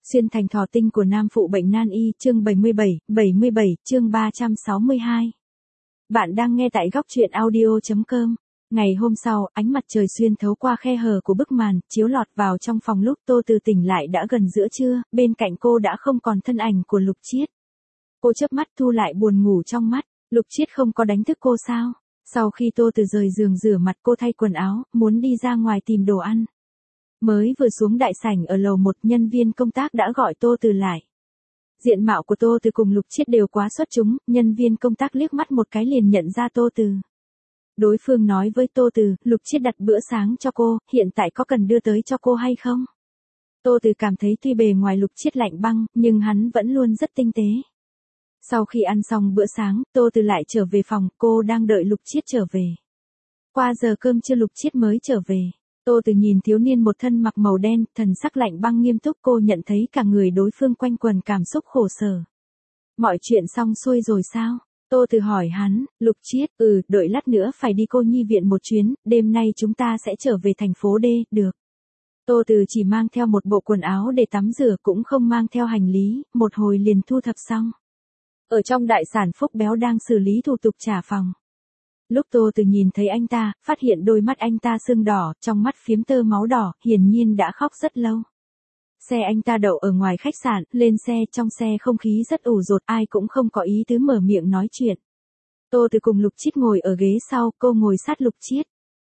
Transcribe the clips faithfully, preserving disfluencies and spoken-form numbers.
Xuyên thành thỏ tinh của nam phụ bệnh nan y, chương bảy mươi bảy, bảy mươi bảy, chương ba trăm sáu mươi hai. Bạn đang nghe tại góc truyện audio.com. Ngày hôm sau, ánh mặt trời xuyên thấu qua khe hở của bức màn, chiếu lọt vào trong phòng lúc Tô Từ tỉnh lại đã gần giữa trưa, bên cạnh cô đã không còn thân ảnh của Lục Chiết. Cô chớp mắt thu lại buồn ngủ trong mắt, Lục Chiết không có đánh thức cô sao? Sau khi Tô Từ rời giường rửa mặt cô thay quần áo, muốn đi ra ngoài tìm đồ ăn. Mới vừa xuống đại sảnh ở lầu một, nhân viên công tác đã gọi Tô Từ lại. Diện mạo của Tô Từ cùng Lục Chiết đều quá xuất chúng, nhân viên công tác liếc mắt một cái liền nhận ra Tô Từ. Đối phương nói với Tô Từ, Lục Chiết đặt bữa sáng cho cô, hiện tại có cần đưa tới cho cô hay không? Tô Từ cảm thấy tuy bề ngoài Lục Chiết lạnh băng, nhưng hắn vẫn luôn rất tinh tế. Sau khi ăn xong bữa sáng, Tô Từ lại trở về phòng, cô đang đợi Lục Chiết trở về. Qua giờ cơm trưa Lục Chiết mới trở về. Tô Từ nhìn thiếu niên một thân mặc màu đen, thần sắc lạnh băng nghiêm túc, cô nhận thấy cả người đối phương quanh quần cảm xúc khổ sở. Mọi chuyện xong xuôi rồi sao? Tô Từ hỏi hắn. Lục Chiết, ừ, đợi lát nữa phải đi cô nhi viện một chuyến, đêm nay chúng ta sẽ trở về thành phố D, được. Tô Từ chỉ mang theo một bộ quần áo để tắm rửa, cũng không mang theo hành lý, một hồi liền thu thập xong. Ở trong đại sản Phúc Béo đang xử lý thủ tục trả phòng. Lúc Tô Từ nhìn thấy anh ta, phát hiện đôi mắt anh ta sưng đỏ, trong mắt phiếm tơ máu đỏ, hiển nhiên đã khóc rất lâu. Xe anh ta đậu ở ngoài khách sạn, lên xe, trong xe không khí rất ủ rột, ai cũng không có ý tứ mở miệng nói chuyện. Tô Từ cùng Lục Chiết ngồi ở ghế sau, cô ngồi sát Lục Chiết.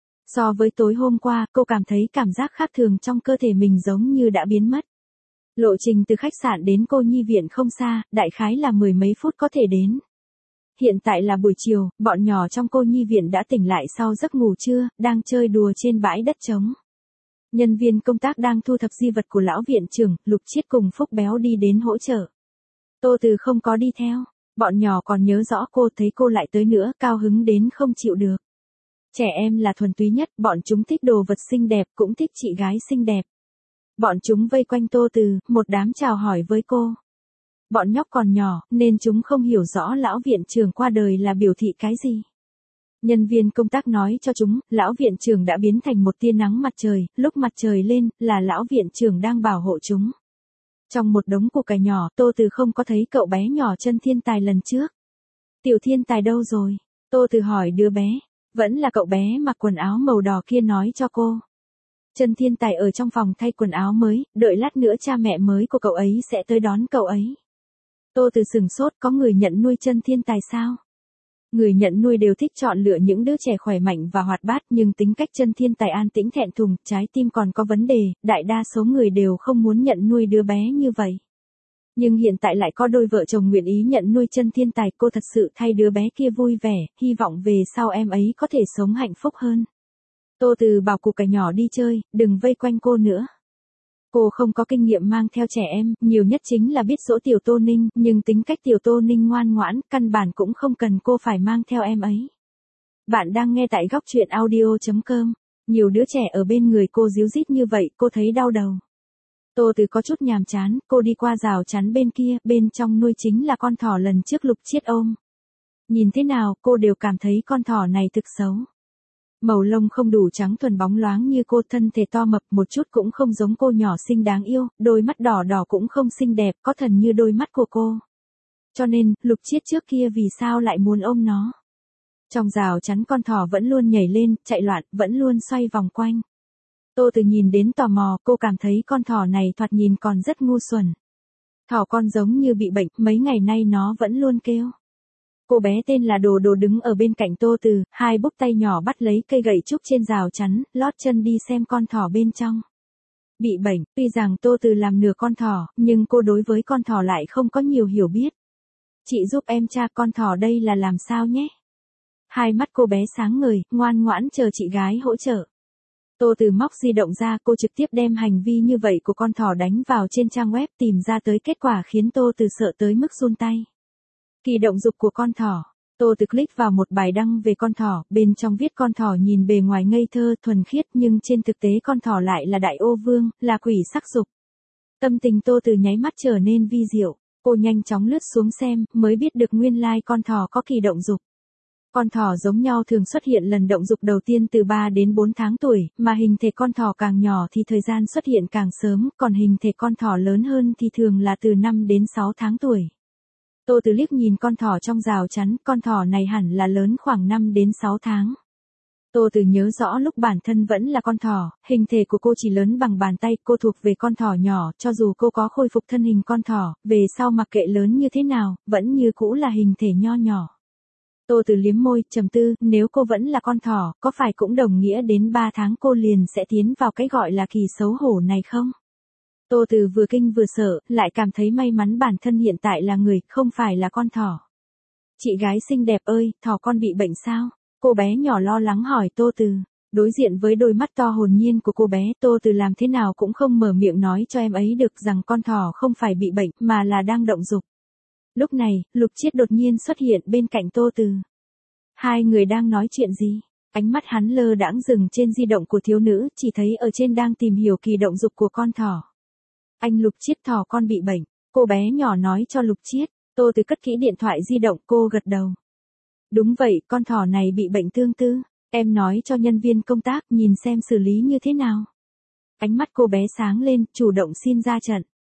So với tối hôm qua, cô cảm thấy cảm giác khác thường trong cơ thể mình giống như đã biến mất. Lộ trình từ khách sạn đến cô nhi viện không xa, đại khái là mười mấy phút có thể đến. Hiện tại là buổi chiều, bọn nhỏ trong cô nhi viện đã tỉnh lại sau giấc ngủ trưa, đang chơi đùa trên bãi đất trống. Nhân viên công tác đang thu thập di vật của lão viện trưởng, Lục Chiết cùng Phúc Béo đi đến hỗ trợ. Tô Từ không có đi theo, bọn nhỏ còn nhớ rõ cô, thấy cô lại tới nữa, cao hứng đến không chịu được. Trẻ em là thuần túy nhất, bọn chúng thích đồ vật xinh đẹp, cũng thích chị gái xinh đẹp. Bọn chúng vây quanh Tô Từ, một đám chào hỏi với cô. Bọn nhóc còn nhỏ, nên chúng không hiểu rõ lão viện trưởng qua đời là biểu thị cái gì. Nhân viên công tác nói cho chúng, lão viện trưởng đã biến thành một tia nắng mặt trời, lúc mặt trời lên, là lão viện trưởng đang bảo hộ chúng. Trong một đống củ cải nhỏ, Tô Từ không có thấy cậu bé nhỏ Chân Thiên Tài lần trước. Tiểu Thiên Tài đâu rồi? Tô Từ hỏi đứa bé. Vẫn là cậu bé mặc quần áo màu đỏ kia nói cho cô. Chân Thiên Tài ở trong phòng thay quần áo mới, đợi lát nữa cha mẹ mới của cậu ấy sẽ tới đón cậu ấy. Tô Từ sừng sốt, có người nhận nuôi Chân Thiên Tài sao? Người nhận nuôi đều thích chọn lựa những đứa trẻ khỏe mạnh và hoạt bát, nhưng tính cách Chân Thiên Tài an tĩnh thẹn thùng, trái tim còn có vấn đề, đại đa số người đều không muốn nhận nuôi đứa bé như vậy. Nhưng hiện tại lại có đôi vợ chồng nguyện ý nhận nuôi Chân Thiên Tài, cô thật sự thay đứa bé kia vui vẻ, hy vọng về sau em ấy có thể sống hạnh phúc hơn. Tô Từ bảo củ cải nhỏ đi chơi, đừng vây quanh cô nữa. Cô không có kinh nghiệm mang theo trẻ em, nhiều nhất chính là biết dỗ tiểu Tô Ninh, nhưng tính cách tiểu Tô Ninh ngoan ngoãn, căn bản cũng không cần cô phải mang theo em ấy. Bạn đang nghe tại góc truyện audio.com. Nhiều đứa trẻ ở bên người cô ríu rít như vậy, cô thấy đau đầu. Tô Từ có chút nhàm chán, cô đi qua rào chắn bên kia, bên trong nuôi chính là con thỏ lần trước Lục Chiết ôm. Nhìn thế nào, cô đều cảm thấy con thỏ này thực xấu. Màu lông không đủ trắng thuần bóng loáng như cô, thân thể to mập một chút cũng không giống cô, nhỏ xinh đáng yêu, đôi mắt đỏ đỏ cũng không xinh đẹp, có thần như đôi mắt của cô. Cho nên, Lục Chiết trước kia vì sao lại muốn ôm nó? Trong rào chắn con thỏ vẫn luôn nhảy lên, chạy loạn, vẫn luôn xoay vòng quanh. Tô Từ nhìn đến tò mò, cô cảm thấy con thỏ này thoạt nhìn còn rất ngu xuẩn. Thỏ con giống như bị bệnh, mấy ngày nay nó vẫn luôn kêu. Cô bé tên là Đồ Đồ đứng ở bên cạnh Tô Từ, hai búp tay nhỏ bắt lấy cây gậy trúc trên rào chắn, lót chân đi xem con thỏ bên trong. Bị bệnh, tuy rằng Tô Từ làm nửa con thỏ, nhưng cô đối với con thỏ lại không có nhiều hiểu biết. Chị giúp em tra con thỏ đây là làm sao nhé. Hai mắt cô bé sáng ngời, ngoan ngoãn chờ chị gái hỗ trợ. Tô Từ móc di động ra, cô trực tiếp đem hành vi như vậy của con thỏ đánh vào trên trang web, tìm ra tới kết quả khiến Tô Từ sợ tới mức run tay. Kỳ động dục của con thỏ. Tô Từ click vào một bài đăng về con thỏ, bên trong viết con thỏ nhìn bề ngoài ngây thơ, thuần khiết, nhưng trên thực tế con thỏ lại là đại ô vương, là quỷ sắc dục. Tâm tình Tô Từ nháy mắt trở nên vi diệu, cô nhanh chóng lướt xuống xem, mới biết được nguyên lai con thỏ có kỳ động dục. Con thỏ giống nhau thường xuất hiện lần động dục đầu tiên từ ba đến bốn tháng tuổi, mà hình thể con thỏ càng nhỏ thì thời gian xuất hiện càng sớm, còn hình thể con thỏ lớn hơn thì thường là từ năm đến sáu tháng tuổi. Tô Từ liếc nhìn con thỏ trong rào chắn, con thỏ này hẳn là lớn khoảng năm đến sáu tháng. Tô Từ nhớ rõ lúc bản thân vẫn là con thỏ, hình thể của cô chỉ lớn bằng bàn tay, cô thuộc về con thỏ nhỏ, cho dù cô có khôi phục thân hình con thỏ, về sau mặc kệ lớn như thế nào, vẫn như cũ là hình thể nho nhỏ. Tô Từ liếm môi, trầm tư, nếu cô vẫn là con thỏ, có phải cũng đồng nghĩa đến ba tháng cô liền sẽ tiến vào cái gọi là kỳ xấu hổ này không? Tô Từ vừa kinh vừa sợ, lại cảm thấy may mắn bản thân hiện tại là người, không phải là con thỏ. Chị gái xinh đẹp ơi, thỏ con bị bệnh sao? Cô bé nhỏ lo lắng hỏi Tô Từ. Đối diện với đôi mắt to hồn nhiên của cô bé, Tô Từ làm thế nào cũng không mở miệng nói cho em ấy được rằng con thỏ không phải bị bệnh, mà là đang động dục. Lúc này, Lục Chiết đột nhiên xuất hiện bên cạnh Tô Từ. Hai người đang nói chuyện gì? Ánh mắt hắn lơ đãng dừng trên di động của thiếu nữ, chỉ thấy ở trên đang tìm hiểu kỳ động dục của con thỏ. Anh Lục Chiết, thỏ con bị bệnh. Cô bé nhỏ nói cho Lục Chiết. Tô Từ cất kỹ điện thoại di động, cô gật đầu. Đúng vậy, con thỏ này bị bệnh tương tư. Em nói cho nhân viên công tác nhìn xem xử lý như thế nào. Ánh mắt cô bé sáng lên, chủ động xin ra trận.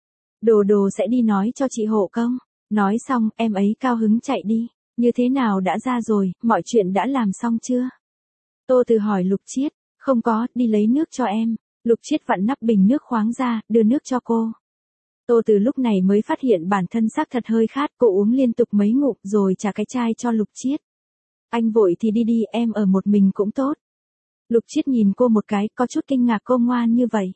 Đồ đồ sẽ đi nói cho chị hộ công. Nói xong, em ấy cao hứng chạy đi. Như thế nào đã ra rồi, mọi chuyện đã làm xong chưa? Tô Từ hỏi Lục Chiết. Không có, đi lấy nước cho em. Lục Chiết vặn nắp bình nước khoáng ra, đưa nước cho cô. Tô Từ lúc này mới phát hiện bản thân xác thật hơi khát, cô uống liên tục mấy ngụm rồi trả cái chai cho Lục Chiết. Anh vội thì đi đi, em ở một mình cũng tốt. Lục Chiết nhìn cô một cái, có chút kinh ngạc cô ngoan như vậy.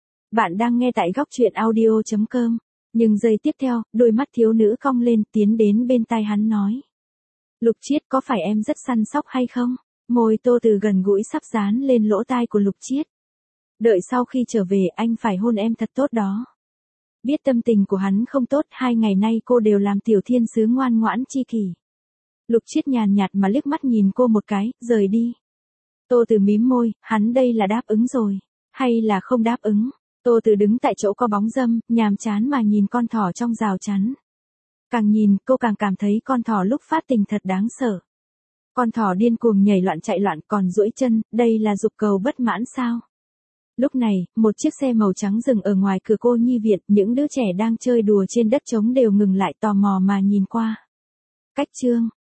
Bạn đang nghe tại góc truyện audio chấm com. Nhưng giây tiếp theo, đôi mắt thiếu nữ cong lên, tiến đến bên tai hắn nói. Lục Chiết, có phải em rất săn sóc hay không? Môi Tô Từ gần gũi sắp dán lên lỗ tai của Lục Chiết. Đợi sau khi trở về anh phải hôn em thật tốt đó. Biết tâm tình của hắn không tốt, hai ngày nay cô đều làm tiểu thiên sứ ngoan ngoãn chi kỷ. Lục Chiết nhàn nhạt mà liếc mắt nhìn cô một cái, rời đi. Tô Từ mím môi, hắn đây là đáp ứng rồi, hay là không đáp ứng? Tô Từ đứng tại chỗ có bóng râm, nhàm chán mà nhìn con thỏ trong rào chắn. Càng nhìn, cô càng cảm thấy con thỏ lúc phát tình thật đáng sợ. Con thỏ điên cuồng nhảy loạn chạy loạn còn duỗi chân, đây là dục cầu bất mãn sao? Lúc này, một chiếc xe màu trắng dừng ở ngoài cửa cô nhi viện, những đứa trẻ đang chơi đùa trên đất trống đều ngừng lại tò mò mà nhìn qua. Cách chương